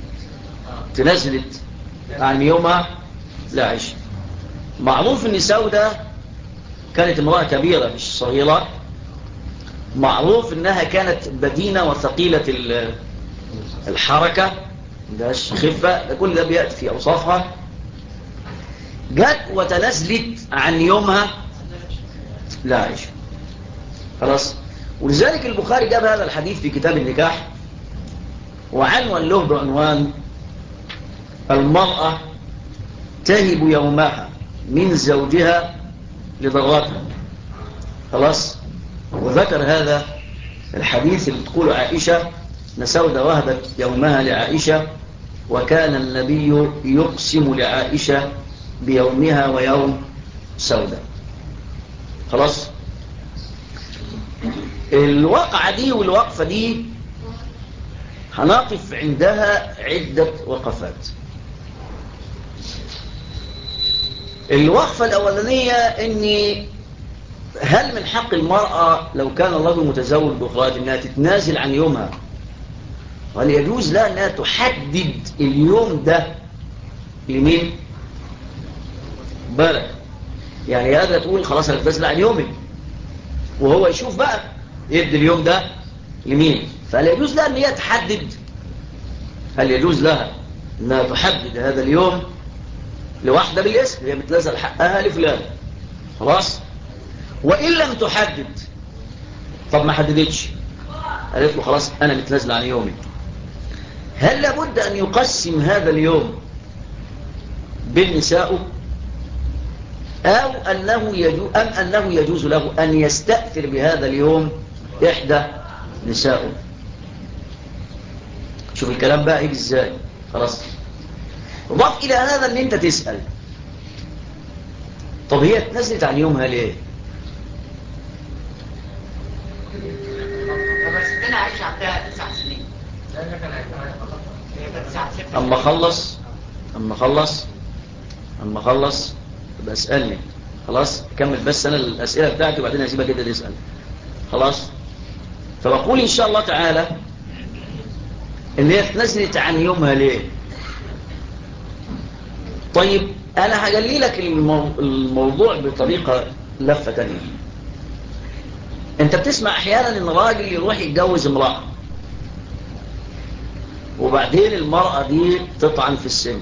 تنزلت عن يومها لعائشة. معروف ان سودة كانت امرأة كبيرة مش صغيرة، معروف انها كانت بدينة وثقيلة الحركة، مدهاش خفة، كل ده بيأتي في أوصافها. جت وتنزلت عن يومها لعائشة. خلاص. ولذلك البخاري جاب هذا الحديث في كتاب النكاح، وعنوان له بعنوان المرأة تهب يومها من زوجها لضرتها. خلاص. وذكر هذا الحديث اللي تقول عائشة أن سودة وهبت يومها لعائشة، وكان النبي يقسم لعائشة بيومها ويوم سودة. خلاص. الواقعة دي والوقفة دي هنقف عندها عدة وقفات. الوقفة الأولانية إني هل من حق المرأة لو كان الرجل متزوج بأخرى أنها تتنازل عن يومها؟ وهل يجوز لها أنها تحدد اليوم ده لمين؟ بالك يعني هذا تقول خلاص أنا أتنازل عن يومي، وهو يشوف بقى يدي اليوم ده لمين. فهل يجوز لها أن هي تحدد؟ هل يجوز لها أنها تحدد هذا اليوم لواحدة بالاسم، هي بتنزل حقها لفلان؟ خلاص. وإن لم تحدد، طب ما حددتش، قالت له خلاص أنا متنازل عن يومي، هل لابد أن يقسم هذا اليوم بين نسائه أنه يجوز له أن يستأثر بهذا اليوم إحدى نسائه. شوف الكلام بقى يجي إزاي. خلاص، وضاف إلى هذا أن أنت تسأل طب هي اتنزلت عن يومها ليه؟ ستنا عايشة عندها 9 سنين. أما خلص بسألني. خلاص كمل بس أنا الأسئلة بتاعتي وبعدين هسيبها كده تسأل. خلاص، فبقول إن شاء الله تعالى إن هي اتنزلت عن يومها ليه. طيب أنا هجلي لك الموضوع بطريقة لفة تانية. أنت بتسمع أحيانا إن راجل يروح يتجوز امرأة وبعدين المرأة دي تطعن في السن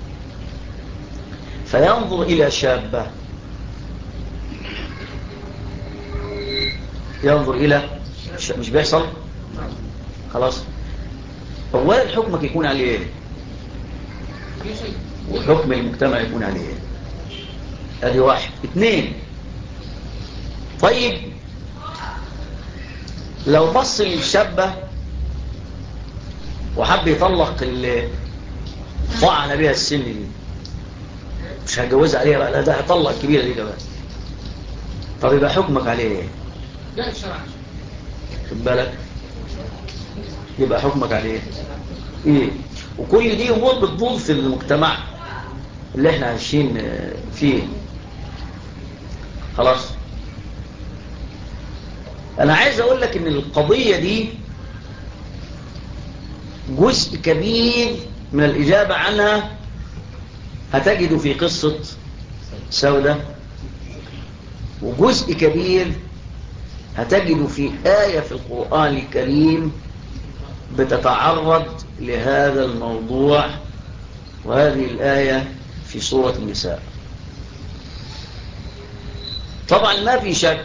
فينظر إلى شابة، مش بيحصل؟ خلاص، أولا حكمك يكون عليه إيه؟ وحكم المجتمع يكون عليه إيه؟ هذه واحد. 2، طيب لو بص للشابة وحب يطلق اللي طعن بها السن دي، مش هتجوزها عليها بقى، لا ده هيطلق الكبيرة دي كمان، طب يبقى حكمك عليه ايه؟ لا الشرع. خد بالك، يبقى حكمك عليه ايه؟ وكل دي امور بتدور في المجتمع اللي احنا عايشين فيه. خلاص، انا عايز اقول لك ان القضية دي جزء كبير من الإجابة عنها هتجد في قصة سودة، وجزء كبير هتجد في آية في القرآن الكريم بتتعرض لهذا الموضوع، وهذه الآية في سورة النساء. طبعا ما في شك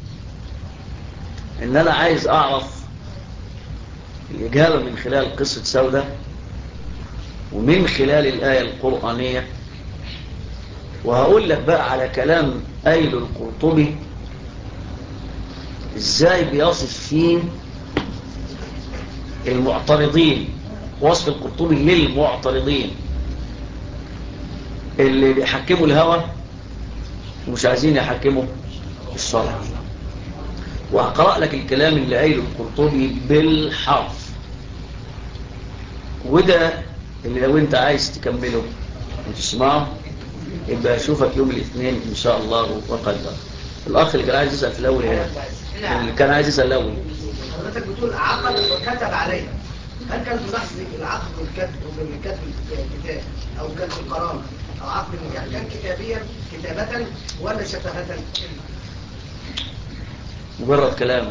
ان انا عايز اعرف الإجابة من خلال قصة سودة ومن خلال الآية القرآنية، وهقول لك بقى على كلام أيل القرطبي إزاي بيصف فيه المعترضين، وصف القرطبي للمعترضين اللي بيحكموا الهوى ومش عايزين يحكموا الشرع. وهقرأ لك الكلام اللي قايله القرطبي بالحرف، وده اللي لو انت عايز تكمله وتسمعه يبقى اشوفك يوم الاثنين ان شاء الله وقدر. الاخ اللي كان عايز يسأل في الاول هنا، اللي كان عايز يسأل الاول، حضرتك بتقول عقد وكتب عليها، هل كان في لحظة العقد والكتب الكتاب او كان في القرار او عقد النكاح كان كتابيا كتابة ولا شفهة؟ مجرد كلام،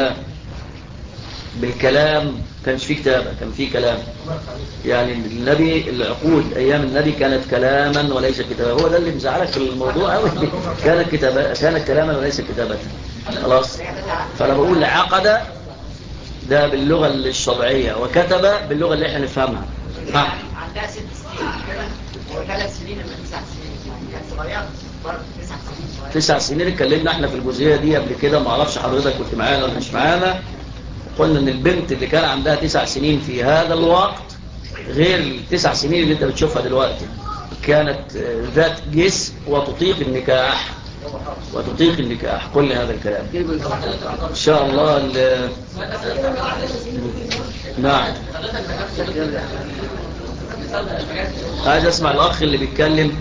بالكلام كانش فيه كتابة، كان فيه كلام. يعني النبي العقود ايام النبي كانت كلاما وليس كتابة. هو ده اللي مزعلك في الموضوع قوي. كانت كلاما وليس كتابة. خلاص، فانا بقول عقد ده باللغة الشرعية وكتب باللغة اللي احنا نفهمها. عندها 6 سنين كده و3 سنين من 9 سنين، كانت صغيرة برضه 9 سنين. 9 سنين اتكلمنا احنا في الجزئية دي قبل كده، ما اعرفش حضرتك كنت معانا ولا مش معانا. قلنا ان البنت اللي كان عندها 9 سنين في هذا الوقت غير ال9 سنين اللي انت بتشوفها دلوقتي. كانت ذات جسم وتطيق النكاح كل هذا الكلام ان شاء الله. نعم، عايز اسمع الاخ اللي بيتكلم.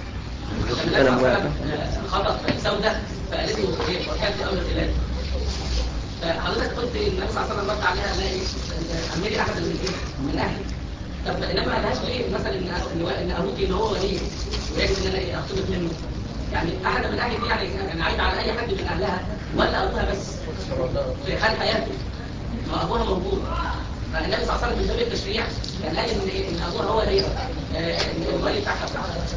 خطأ سوداء فقالت له وكان في امر خلاف. حضرتك قلت النبي صلى الله عليه وسلم رد عليها امري احد من اهلي. طب انما ما قالهاش ليه مثلا ان ابوكي اللي هو ولي ويجب ان انا اخطبك منه؟ يعني احد من اهلي دي يعني عايد على اي حد من اهلها ولا ابوها بس في حال حياته؟ ما ابوها موجود. فالنبي صلى الله عليه وسلم من باب التشريع كان قال ان ابوها هو الولي بتاعها.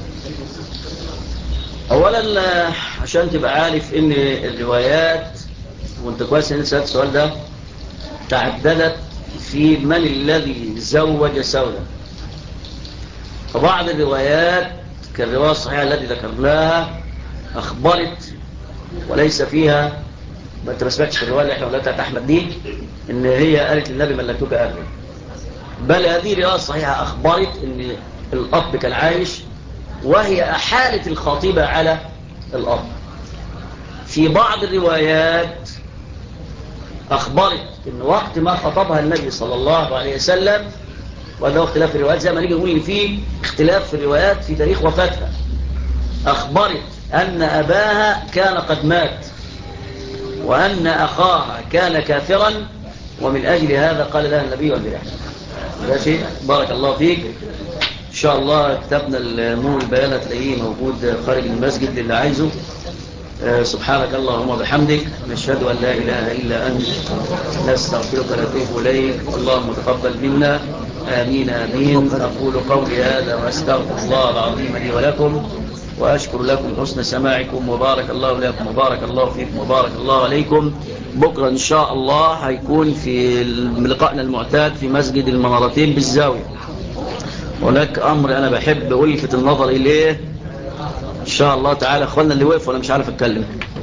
اولا عشان تبقى عارف ان الروايات، وانت كويس ان سألت السؤال ده، تعددت في من الذي زوج سودة. فبعض الروايات كالرواية الصحيحة التي ذكرناها أخبرت وليس فيها، ما انت ما سمعتش في الرواية اللي احنا قلتها بتاعت أحمد دي إن هي قالت للنبي ملكتك أهلي، بل هذه رواية صحيحة أخبرت إن الأب كان عايش وهي أحالت الخطيبة على الأب. في بعض الروايات أخبرت إن وقت ما خطبها النبي صلى الله عليه وسلم، وهذا اختلاف في الروايات زي ما نيجي نقول إن في اختلاف في الروايات في تاريخ وفاتها، أخبرت أن أباها كان قد مات وأن أخاها كان كافرا، ومن أجل هذا قال لها النبي والبرح. ماشي، بارك الله فيك. إن شاء الله كتابنا النور البيان هتلاقيه موجود خارج المسجد للي عايزه. سبحانك اللهم وبحمدك، نشهد أن لا إله إلا أنت، نستغفرك ونتوب إليك، اللهم تقبل منا، آمين آمين. أقول قولي هذا وأستغفر الله العظيم لي ولكم، وأشكر لكم حسن سماعكم، وبارك الله لكم وبارك الله فيكم وبارك الله عليكم. بكرة إن شاء الله هيكون في لقائنا المعتاد في مسجد المنارتين بالزاوية. هناك أمر أنا بحب ألفت النظر إليه إن شاء الله تعالى. أخوانا اللي وقف وأنا مش عارف أتكلم،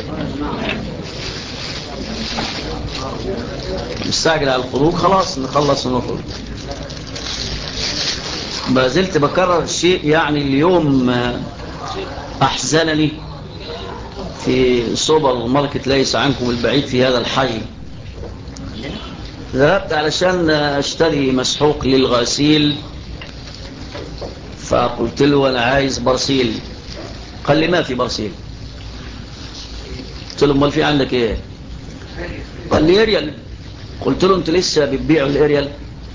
مستعجل على الخروج، خلاص نخلص ونخرج. ما زلت بكرر الشيء، يعني اليوم أحزنني في سوبر ماركت ليس عنكم البعيد في هذا الحي. ذهبت علشان أشتري مسحوق للغسيل، فقلت له أنا عايز برسيل. قال لي ما في برسيل. قلت له امال في عندك ايه؟ قال لي اريال. قلت له انتوا لسه بتبيعوا الاريال؟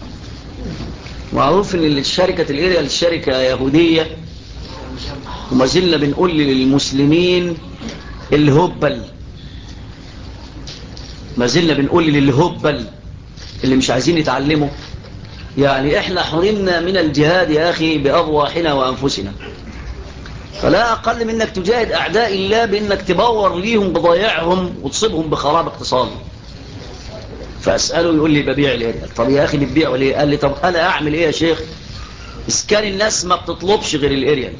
معروف ان شركة الاريال شركة يهودية، وما زلنا بنقول للمسلمين الهبل، ما زلنا بنقول للهبل اللي مش عايزين يتعلموا. يعني احنا حرمنا من الجهاد يا اخي بأرواحنا وانفسنا، فلا أقل من أنك تجاهد أعداء الله بأنك تبور ليهم بضياعهم وتصيبهم بخراب اقتصادي. فأسأله يقول لي ببيع الاريال. طب يا أخي بتبيعه ليه؟ قال لي طب أنا أعمل إيه يا شيخ؟ إسكان الناس ما بتطلبش غير الاريال.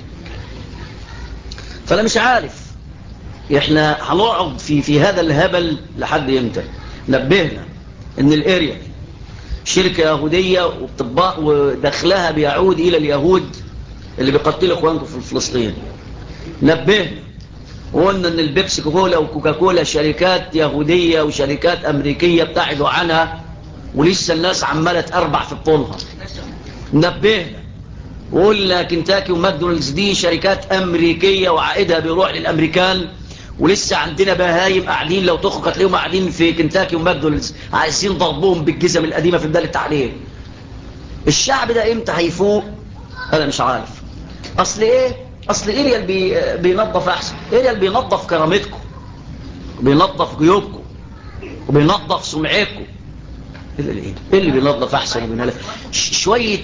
فأنا مش عارف إحنا هنقعد في هذا الهبل لحد إمتى؟ نبهنا إن الاريال شركة يهودية وبتطبق ودخلها بيعود إلى اليهود اللي بيقتلوا اخوانكم في فلسطين. نبهنا وقلنا ان البيبسي كولا وكوكاكولا شركات يهودية وشركات امريكية ابتعدوا عنها، ولسه الناس عمالة تأربع في بطولها. نبهنا وقلنا كنتاكي وماكدونالدز دي شركات امريكية وعائدها بيروح للامريكان، ولسه عندنا بهايم قاعدين لو تخرج هتلاقيهم قاعدين في كنتاكي وماكدونالدز عايزين ضربهم بالجزم القديمة في بداية التعليم. الشعب ده امتى هيفوق؟ انا مش عارف. اصل ايه؟ اصل اريال بينظف احسن. اريال بينظف كرامتكم، بينظف جيوبكم، وبينظف سمعتكم. ايه اللي بينظف احسن من هذا؟ شويه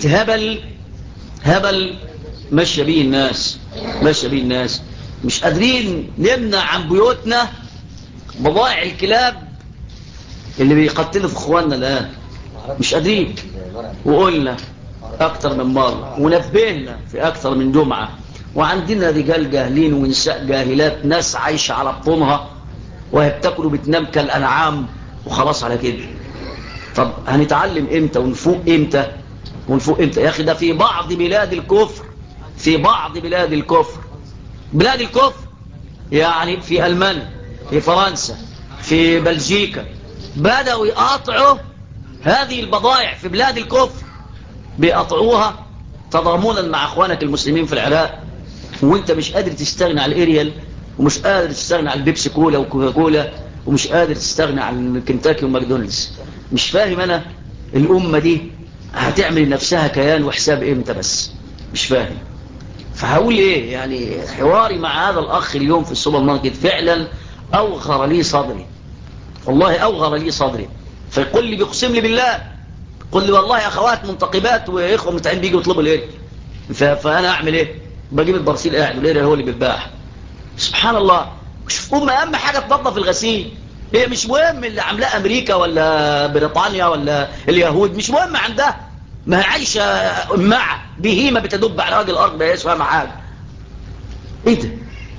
هبل ماشيه بيه الناس، ماشيه بيه الناس. مش قادرين نمنع عن بيوتنا بضائع الكلاب اللي بيقتلوا في اخواننا الان، مش قادرين. وقلنا أكثر من مرة ونبهنا في أكثر من جمعة، وعندنا رجال جاهلين ونساء جاهلات، ناس عايشة على بطونها وهي بتاكل وبتنام كالأنعام وخلاص على كده. طب هنتعلم إمتى ونفوق إمتى؟ ونفوق إمتى يا أخي؟ ده في بعض بلاد الكفر، في بعض بلاد الكفر، بلاد الكفر يعني في ألمانيا، في فرنسا، في بلجيكا، بدأوا يقاطعوا هذه البضائع في بلاد الكفر، بيقطعوها تضامنا مع اخوانك المسلمين في العراق. وانت مش قادر تستغنى عن الاريال، ومش قادر تستغنى عن البيبسي كولا وكوكاكولا، ومش قادر تستغنى عن كنتاكي وماكدونالدز. مش فاهم انا الامه دي هتعمل لنفسها كيان وحساب امتى؟ بس مش فاهم. فهقول ايه؟ يعني حواري مع هذا الاخ اليوم في السوبر ماركت فعلا اوغر لي صدري، والله اوغر لي صدري. فيقول لي بيقسم لي بالله، قل لي والله اخوات منتقبات واخوه متعين بيجوا يطلبوا الاريال، فانا اعمل ايه؟ بجيب البرسيل قاعد والاريال هو اللي بيتباع. سبحان الله. شوف اهم حاجه تنظف الغسيل. هي مش مهم اللي عاملاه امريكا ولا بريطانيا ولا اليهود، مش مهم عندها، ما هي عايشه مع بهيمه بتدب على وجه الارض، ما هيش فاهمه حاجه. ايه ده؟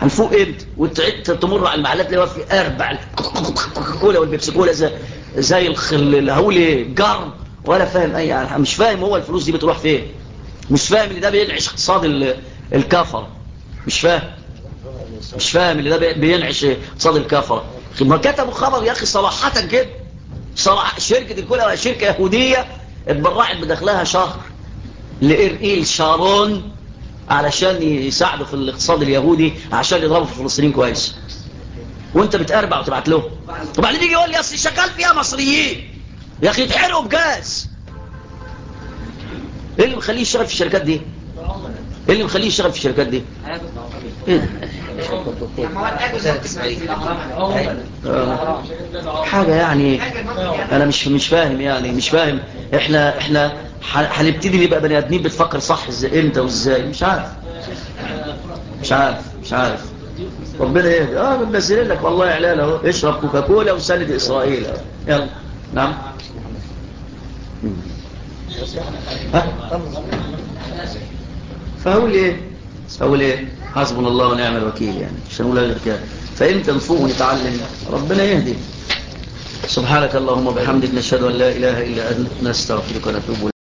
هنفوق امتى؟ وانت تمر على المحلات اللي في 4 كولا والبيبسي كولا زي هقول ايه جرم، ولا فاهم اي يعني، مش فاهم هو الفلوس دي بتروح فين، مش فاهم ان ده بينعش اقتصاد الكفر، مش فاهم ان ده بينعش اقتصاد الكفر. ما كتبوا خبر يا اخي صراحه كده، شركه الكولا ولا شركه يهوديه اتبرعت بدخلها شهر لإرئيل شارون علشان يساعدوا في الاقتصاد اليهودي عشان يضربوا في الفلسطينيين كويس، وانت بتقربع وتبعت له. وبعدين يجي يقول لي اصل شغال فيها مصريين يا اخي يتحرقوا بجاز. ايه اللي مخليه يشتغل في الشركات دي؟ ايه اللي مخليه يشتغل في الشركات دي؟ حاجة يعني انا مش فاهم، يعني مش فاهم. احنا هنبتدي نبقى بني ادمين بتفكر صح امتى وازاي؟ مش عارف. ربنا يهدي. بنزل لك والله اعلان اهو، اشرب كوكاكولا وسند اسرائيل اهو. يلا. نعم. فهقول ايه حسبنا الله ونعم الوكيل، يعني مش هنقول غير كده. فامتى نفوق ونتعلم؟ ربنا يهدي. سبحانك اللهم وبحمدك نشهد ان لا اله الا انت نستغفرك ونتوب اليك.